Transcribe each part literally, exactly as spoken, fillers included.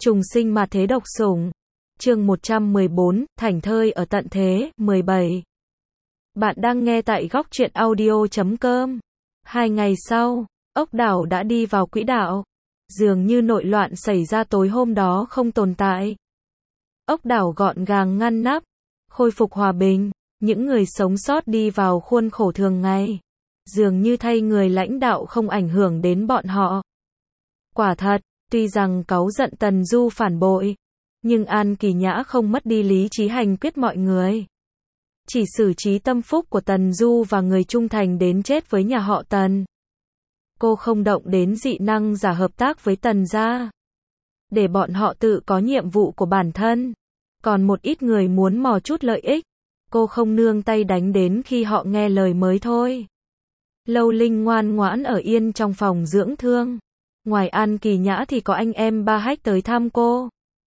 Trùng sinh mà thế độc sủng. Chương một trăm mười bốn, Thảnh thơi ở tận thế, mười bảy. Bạn đang nghe tại góc truyện audio chấm com. Hai ngày sau, ốc đảo đã đi vào quỹ đạo. Dường như nội loạn xảy ra tối hôm đó không tồn tại. Ốc đảo gọn gàng ngăn nắp, khôi phục hòa bình, những người sống sót đi vào khuôn khổ thường ngày. Dường như thay người lãnh đạo không ảnh hưởng đến bọn họ. Quả thật, tuy rằng cáu giận Tần Du phản bội, nhưng An Kỳ Nhã không mất đi lý trí hành quyết mọi người. Chỉ xử trí tâm phúc của Tần Du và người trung thành đến chết với nhà họ Tần. Cô không động đến dị năng giả hợp tác với Tần gia, để bọn họ tự có nhiệm vụ của bản thân. Còn một ít người muốn mò chút lợi ích, cô không nương tay đánh đến khi họ nghe lời mới thôi. Lâu Linh ngoan ngoãn ở yên trong phòng dưỡng thương. Ngoài An Kỳ Nhã thì có anh em Ba Hách tới thăm cô.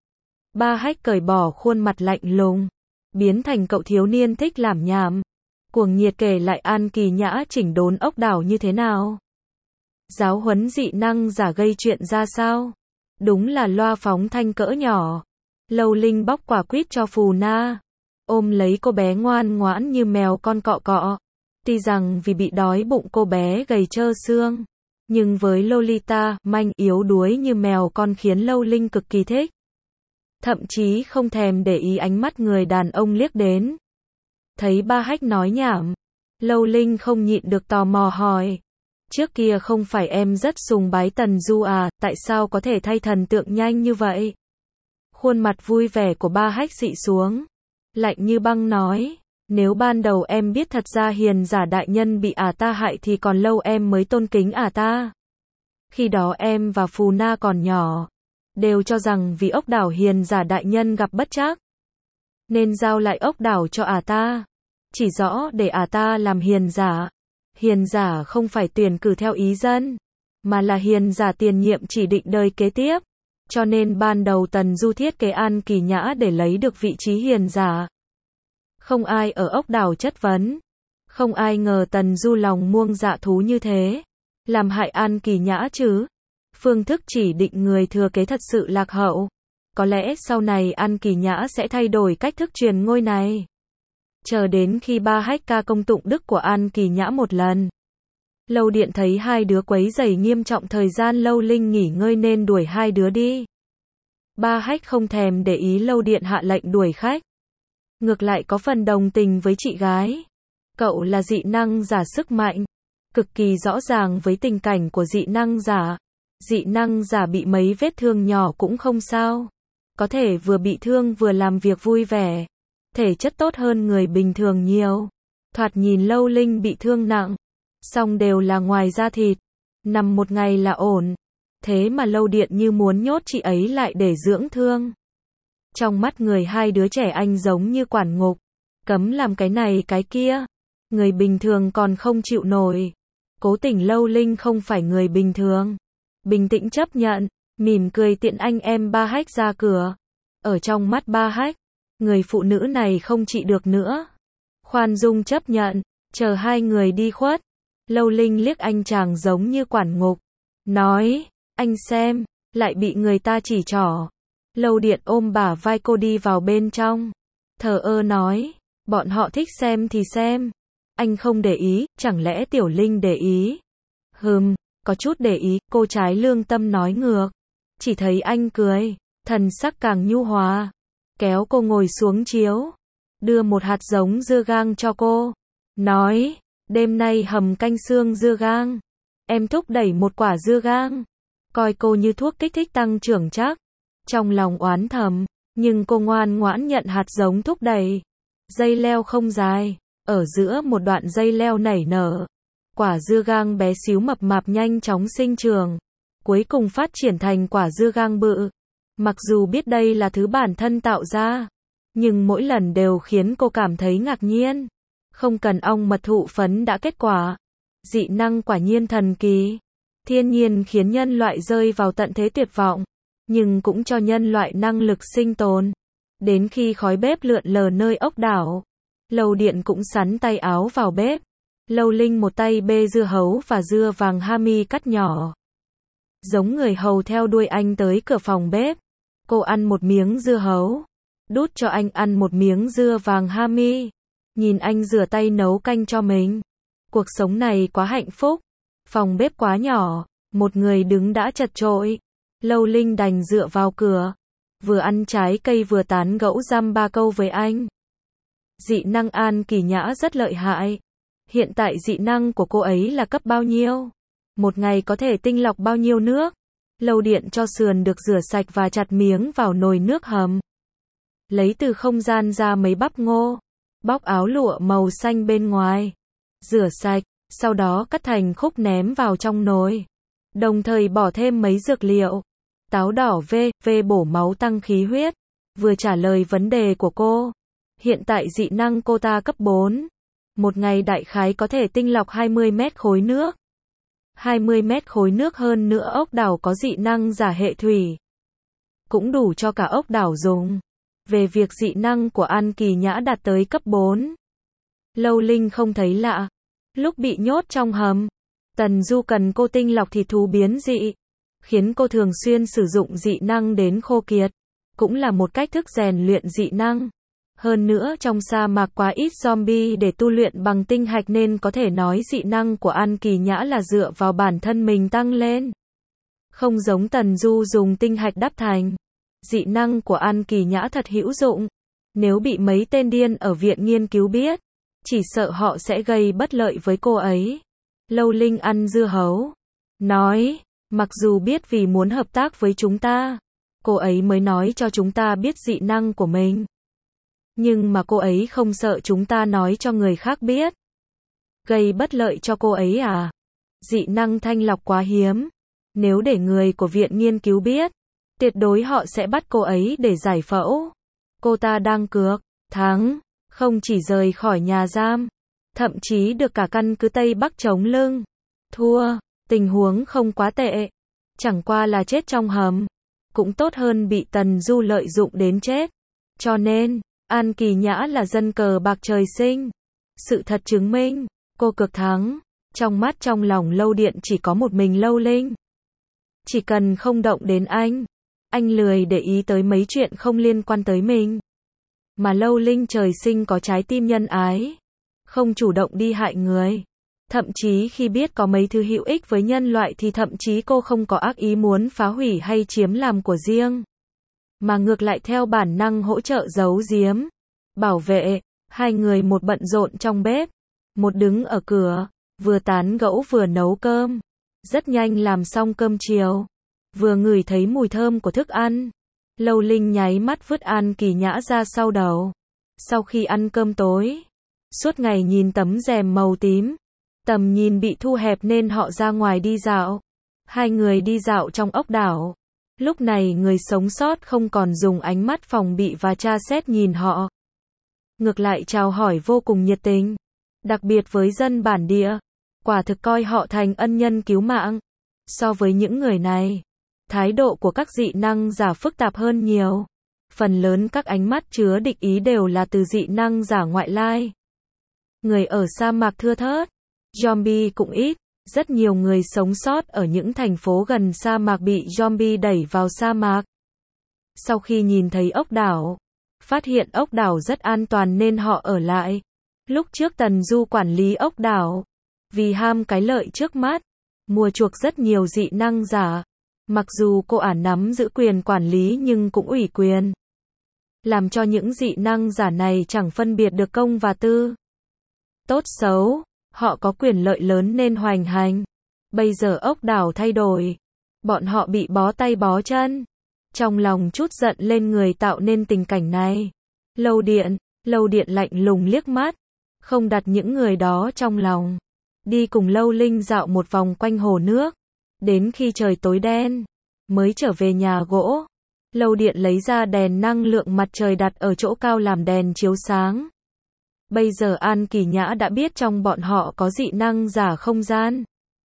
Ba Hách cởi bỏ khuôn mặt lạnh lùng, biến thành cậu thiếu niên thích làm nhảm, cuồng nhiệt kể lại An Kỳ Nhã chỉnh đốn ốc đảo như thế nào. Giáo huấn dị năng giả gây chuyện ra sao. Đúng là loa phóng thanh cỡ nhỏ. Lâu Linh bóc quả quýt cho Phù Na, ôm lấy cô bé ngoan ngoãn như mèo con cọ cọ. Tuy rằng vì bị đói bụng cô bé gầy trơ xương, nhưng với Lolita, manh yếu đuối như mèo con khiến Lâu Linh cực kỳ thích. Thậm chí không thèm để ý ánh mắt người đàn ông liếc đến. Thấy Ba Hách nói nhảm, Lâu Linh không nhịn được tò mò hỏi. Trước kia không phải em rất sùng bái Tần Du à, tại sao có thể thay thần tượng nhanh như vậy? Khuôn mặt vui vẻ của Ba Hách xị xuống, lạnh như băng nói. Nếu ban đầu em biết thật ra hiền giả đại nhân bị ả ta hại thì còn lâu em mới tôn kính ả ta. Khi đó em và Phù Na còn nhỏ, đều cho rằng vì ốc đảo hiền giả đại nhân gặp bất trắc, nên giao lại ốc đảo cho ả ta. Chỉ rõ để ả ta làm hiền giả. Hiền giả không phải tuyển cử theo ý dân, mà là hiền giả tiền nhiệm chỉ định đời kế tiếp. Cho nên ban đầu Tần Du thiết kế An Kỳ Nhã để lấy được vị trí hiền giả. Không ai ở ốc đảo chất vấn. Không ai ngờ Tần Du lòng muông dạ thú như thế, làm hại An Kỳ Nhã chứ. Phương thức chỉ định người thừa kế thật sự lạc hậu. Có lẽ sau này An Kỳ Nhã sẽ thay đổi cách thức truyền ngôi này. Chờ đến khi Ba Hách ca công tụng đức của An Kỳ Nhã một lần. Lâu Điện thấy hai đứa quấy rầy nghiêm trọng thời gian Lâu Linh nghỉ ngơi nên đuổi hai đứa đi. Ba Hách không thèm để ý Lâu Điện hạ lệnh đuổi khách. Ngược lại có phần đồng tình với chị gái. Cậu là dị năng giả sức mạnh, cực kỳ rõ ràng với tình cảnh của dị năng giả. Dị năng giả bị mấy vết thương nhỏ cũng không sao. Có thể vừa bị thương vừa làm việc vui vẻ. Thể chất tốt hơn người bình thường nhiều. Thoạt nhìn Lâu Linh bị thương nặng, song đều là ngoài da thịt. Nằm một ngày là ổn. Thế mà Lâu Điện như muốn nhốt chị ấy lại để dưỡng thương. Trong mắt người hai đứa trẻ anh giống như quản ngục, cấm làm cái này cái kia. Người bình thường còn không chịu nổi. Cố tình Lâu Linh không phải người bình thường. Bình tĩnh chấp nhận, mỉm cười tiện anh em Ba Hách ra cửa. Ở trong mắt Ba Hách, người phụ nữ này không trị được nữa. Khoan dung chấp nhận, chờ hai người đi khuất. Lâu Linh liếc anh chàng giống như quản ngục, nói, anh xem, lại bị người ta chỉ trỏ. Lâu Điện ôm bả vai cô đi vào bên trong, thờ ơ nói, bọn họ thích xem thì xem. Anh không để ý, chẳng lẽ Tiểu Linh để ý? Hừm, có chút để ý, cô trái lương tâm nói ngược. Chỉ thấy anh cười, thần sắc càng nhu hòa, kéo cô ngồi xuống chiếu, đưa một hạt giống dưa gang cho cô, nói, đêm nay hầm canh xương dưa gang. Em thúc đẩy một quả dưa gang, coi cô như thuốc kích thích tăng trưởng chắc. Trong lòng oán thầm, nhưng cô ngoan ngoãn nhận hạt giống thúc đẩy. Dây leo không dài, ở giữa một đoạn dây leo nảy nở. Quả dưa gang bé xíu mập mạp nhanh chóng sinh trưởng, cuối cùng phát triển thành quả dưa gang bự. Mặc dù biết đây là thứ bản thân tạo ra, nhưng mỗi lần đều khiến cô cảm thấy ngạc nhiên. Không cần ong mật thụ phấn đã kết quả. Dị năng quả nhiên thần kỳ. Thiên nhiên khiến nhân loại rơi vào tận thế tuyệt vọng, nhưng cũng cho nhân loại năng lực sinh tồn. Đến khi khói bếp lượn lờ nơi ốc đảo, Lâu Điện cũng sắn tay áo vào bếp. Lâu Linh một tay bê dưa hấu và dưa vàng hami cắt nhỏ. Giống người hầu theo đuôi anh tới cửa phòng bếp. Cô ăn một miếng dưa hấu, đút cho anh ăn một miếng dưa vàng Hami. Nhìn anh rửa tay nấu canh cho mình. Cuộc sống này quá hạnh phúc. Phòng bếp quá nhỏ, một người đứng đã chật chội. Lâu Linh đành dựa vào cửa, vừa ăn trái cây vừa tán gẫu dăm ba câu với anh. Dị năng An Kỳ Nhã rất lợi hại. Hiện tại dị năng của cô ấy là cấp bao nhiêu? Một ngày có thể tinh lọc bao nhiêu nước? Lâu Điện cho sườn được rửa sạch và chặt miếng vào nồi nước hầm. Lấy từ không gian ra mấy bắp ngô, bóc áo lụa màu xanh bên ngoài, rửa sạch, sau đó cắt thành khúc ném vào trong nồi. Đồng thời bỏ thêm mấy dược liệu. Táo đỏ V, V bổ máu tăng khí huyết. Vừa trả lời vấn đề của cô. Hiện tại dị năng cô ta cấp bốn. Một ngày đại khái có thể tinh lọc hai mươi mét khối nước. hai mươi mét khối nước hơn nữa ốc đảo có dị năng giả hệ thủy. Cũng đủ cho cả ốc đảo dùng. Về việc dị năng của An Kỳ Nhã đạt tới cấp bốn. Lâu Linh không thấy lạ. Lúc bị nhốt trong hầm, Tần Du cần cô tinh lọc thịt thú biến dị, khiến cô thường xuyên sử dụng dị năng đến khô kiệt. Cũng là một cách thức rèn luyện dị năng. Hơn nữa trong sa mạc quá ít zombie để tu luyện bằng tinh hạch nên có thể nói dị năng của An Kỳ Nhã là dựa vào bản thân mình tăng lên. Không giống Tần Du dùng tinh hạch đắp thành. Dị năng của An Kỳ Nhã thật hữu dụng. Nếu bị mấy tên điên ở viện nghiên cứu biết, chỉ sợ họ sẽ gây bất lợi với cô ấy. Lâu Linh ăn dưa hấu, nói, mặc dù biết vì muốn hợp tác với chúng ta, cô ấy mới nói cho chúng ta biết dị năng của mình. Nhưng mà cô ấy không sợ chúng ta nói cho người khác biết. Gây bất lợi cho cô ấy à? Dị năng thanh lọc quá hiếm. Nếu để người của viện nghiên cứu biết, tuyệt đối họ sẽ bắt cô ấy để giải phẫu. Cô ta đang cược, thắng, không chỉ rời khỏi nhà giam, thậm chí được cả căn cứ Tây Bắc chống lưng. Thua, tình huống không quá tệ. Chẳng qua là chết trong hầm. Cũng tốt hơn bị Tần Du lợi dụng đến chết. Cho nên, An Kỳ Nhã là dân cờ bạc trời sinh. Sự thật chứng minh, cô cực thắng. Trong mắt trong lòng Lâu Điện chỉ có một mình Lâu Linh. Chỉ cần không động đến anh, anh lười để ý tới mấy chuyện không liên quan tới mình. Mà Lâu Linh trời sinh có trái tim nhân ái, không chủ động đi hại người. Thậm chí khi biết có mấy thứ hữu ích với nhân loại thì thậm chí cô không có ác ý muốn phá hủy hay chiếm làm của riêng. Mà ngược lại theo bản năng hỗ trợ giấu giếm, bảo vệ. Hai người một bận rộn trong bếp, một đứng ở cửa, vừa tán gẫu vừa nấu cơm. Rất nhanh làm xong cơm chiều. Vừa ngửi thấy mùi thơm của thức ăn, Lâu Linh nháy mắt vứt An Kỳ Nhã ra sau đầu. Sau khi ăn cơm tối, suốt ngày nhìn tấm rèm màu tím, tầm nhìn bị thu hẹp nên họ ra ngoài đi dạo. Hai người đi dạo trong ốc đảo. Lúc này người sống sót không còn dùng ánh mắt phòng bị và tra xét nhìn họ. Ngược lại chào hỏi vô cùng nhiệt tình. Đặc biệt với dân bản địa, quả thực coi họ thành ân nhân cứu mạng. So với những người này, thái độ của các dị năng giả phức tạp hơn nhiều. Phần lớn các ánh mắt chứa địch ý đều là từ dị năng giả ngoại lai. Người ở sa mạc thưa thớt, zombie cũng ít. Rất nhiều người sống sót ở những thành phố gần sa mạc bị zombie đẩy vào sa mạc. Sau khi nhìn thấy ốc đảo, phát hiện ốc đảo rất an toàn nên họ ở lại. Lúc trước Tần Du quản lý ốc đảo, vì ham cái lợi trước mắt, mua chuộc rất nhiều dị năng giả. Mặc dù cô ả nắm giữ quyền quản lý nhưng cũng ủy quyền, làm cho những dị năng giả này chẳng phân biệt được công và tư. Tốt xấu, họ có quyền lợi lớn nên hoành hành. Bây giờ ốc đảo thay đổi, bọn họ bị bó tay bó chân. Trong lòng chút giận lên người tạo nên tình cảnh này. Lâu Điện, Lâu Điện lạnh lùng liếc mắt, không đặt những người đó trong lòng. Đi cùng Lâu Linh dạo một vòng quanh hồ nước, đến khi trời tối đen, mới trở về nhà gỗ. Lâu Điện lấy ra đèn năng lượng mặt trời đặt ở chỗ cao làm đèn chiếu sáng. Bây giờ An Kỳ Nhã đã biết trong bọn họ có dị năng giả không gian.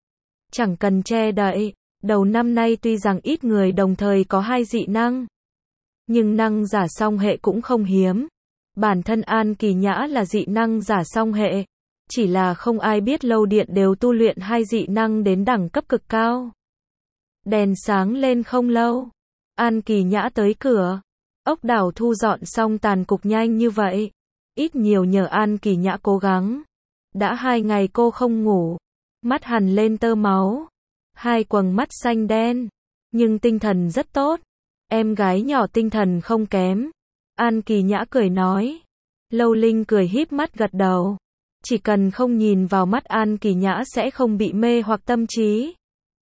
Chẳng cần che đậy, đầu năm nay tuy rằng ít người đồng thời có hai dị năng, nhưng năng giả song hệ cũng không hiếm. Bản thân An Kỳ Nhã là dị năng giả song hệ, chỉ là không ai biết Lâu Điện đều tu luyện hai dị năng đến đẳng cấp cực cao. Đèn sáng lên không lâu, An Kỳ Nhã tới cửa. Ốc đảo thu dọn xong tàn cục nhanh như vậy. Ít nhiều nhờ An Kỳ Nhã cố gắng. Đã hai ngày cô không ngủ. Mắt hằn lên tơ máu. Hai quầng mắt xanh đen. Nhưng tinh thần rất tốt. Em gái nhỏ tinh thần không kém. An Kỳ Nhã cười nói. Lâu Linh cười híp mắt gật đầu. Chỉ cần không nhìn vào mắt An Kỳ Nhã sẽ không bị mê hoặc tâm trí.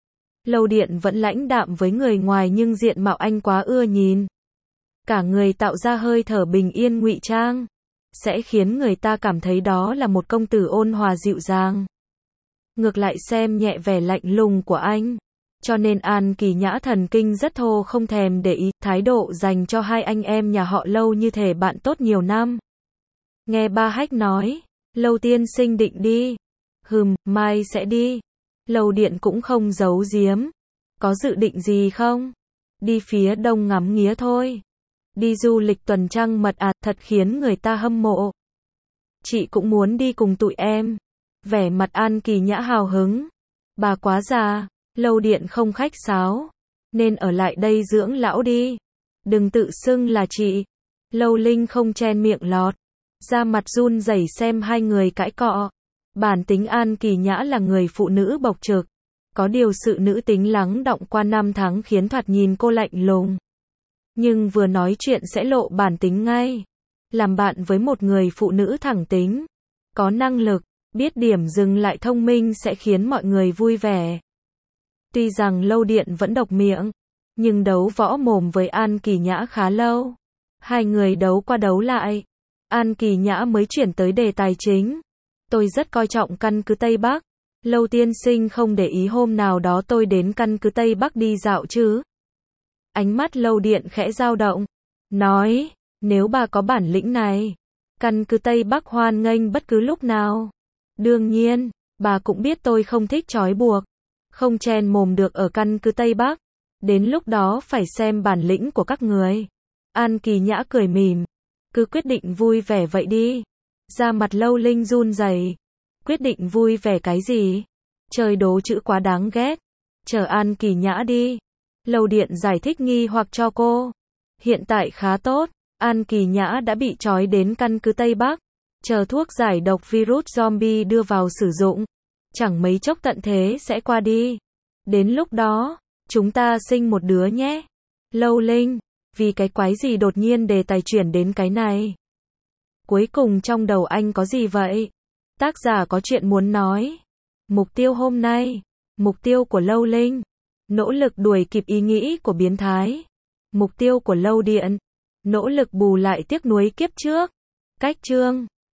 Lâu Điện vẫn lãnh đạm với người ngoài nhưng diện mạo anh quá ưa nhìn. Cả người tạo ra hơi thở bình yên ngụy trang. Sẽ khiến người ta cảm thấy đó là một công tử ôn hòa dịu dàng. Ngược lại xem nhẹ vẻ lạnh lùng của anh. Cho nên An Kỳ Nhã thần kinh rất thô không thèm để ý, thái độ dành cho hai anh em nhà họ Lâu như thể bạn tốt nhiều năm. Nghe ba Hách nói, Lâu tiên sinh định đi. Hừm, mai sẽ đi. Lâu Điện cũng không giấu giếm. Có dự định gì không? Đi phía đông ngắm nghía thôi. Đi du lịch tuần trăng mật à, thật khiến người ta hâm mộ. Chị cũng muốn đi cùng tụi em. Vẻ mặt An Kỳ Nhã hào hứng. Bà quá già, Lâu Điện không khách sáo. Nên ở lại đây dưỡng lão đi. Đừng tự xưng là chị. Lâu Linh không chen miệng lọt. Da mặt run rẩy xem hai người cãi cọ. Bản tính An Kỳ Nhã là người phụ nữ bộc trực. Có điều sự nữ tính lắng đọng qua năm tháng khiến thoạt nhìn cô lạnh lùng. Nhưng vừa nói chuyện sẽ lộ bản tính ngay. Làm bạn với một người phụ nữ thẳng tính. Có năng lực, biết điểm dừng lại thông minh sẽ khiến mọi người vui vẻ. Tuy rằng Lâu Điện vẫn độc miệng. Nhưng đấu võ mồm với An Kỳ Nhã khá lâu. Hai người đấu qua đấu lại. An Kỳ Nhã mới chuyển tới đề tài chính. Tôi rất coi trọng căn cứ Tây Bắc. Lâu tiên sinh không để ý hôm nào đó tôi đến căn cứ Tây Bắc đi dạo chứ? Ánh mắt Lâu Điện khẽ dao động. Nói, nếu bà có bản lĩnh này, căn cứ Tây Bắc hoan nghênh bất cứ lúc nào. Đương nhiên, bà cũng biết tôi không thích trói buộc. Không chen mồm được ở căn cứ Tây Bắc. Đến lúc đó phải xem bản lĩnh của các người. An Kỳ Nhã cười mỉm. Cứ quyết định vui vẻ vậy đi. Da mặt Lâu Linh run rẩy. Quyết định vui vẻ cái gì? Chơi đố chữ quá đáng ghét. Chờ An Kỳ Nhã đi. Lâu Điện giải thích nghi hoặc cho cô. Hiện tại khá tốt. An Kỳ Nhã đã bị trói đến căn cứ Tây Bắc. Chờ thuốc giải độc virus zombie đưa vào sử dụng. Chẳng mấy chốc tận thế sẽ qua đi. Đến lúc đó, chúng ta sinh một đứa nhé. Lâu Linh, vì cái quái gì đột nhiên đề tài chuyển đến cái này? Cuối cùng trong đầu anh có gì vậy? Tác giả có chuyện muốn nói. Mục tiêu hôm nay. Mục tiêu của Lâu Linh. Nỗ lực đuổi kịp ý nghĩ của biến thái. Mục tiêu của Lâu Điện. Nỗ lực bù lại tiếc nuối kiếp trước. Cách chương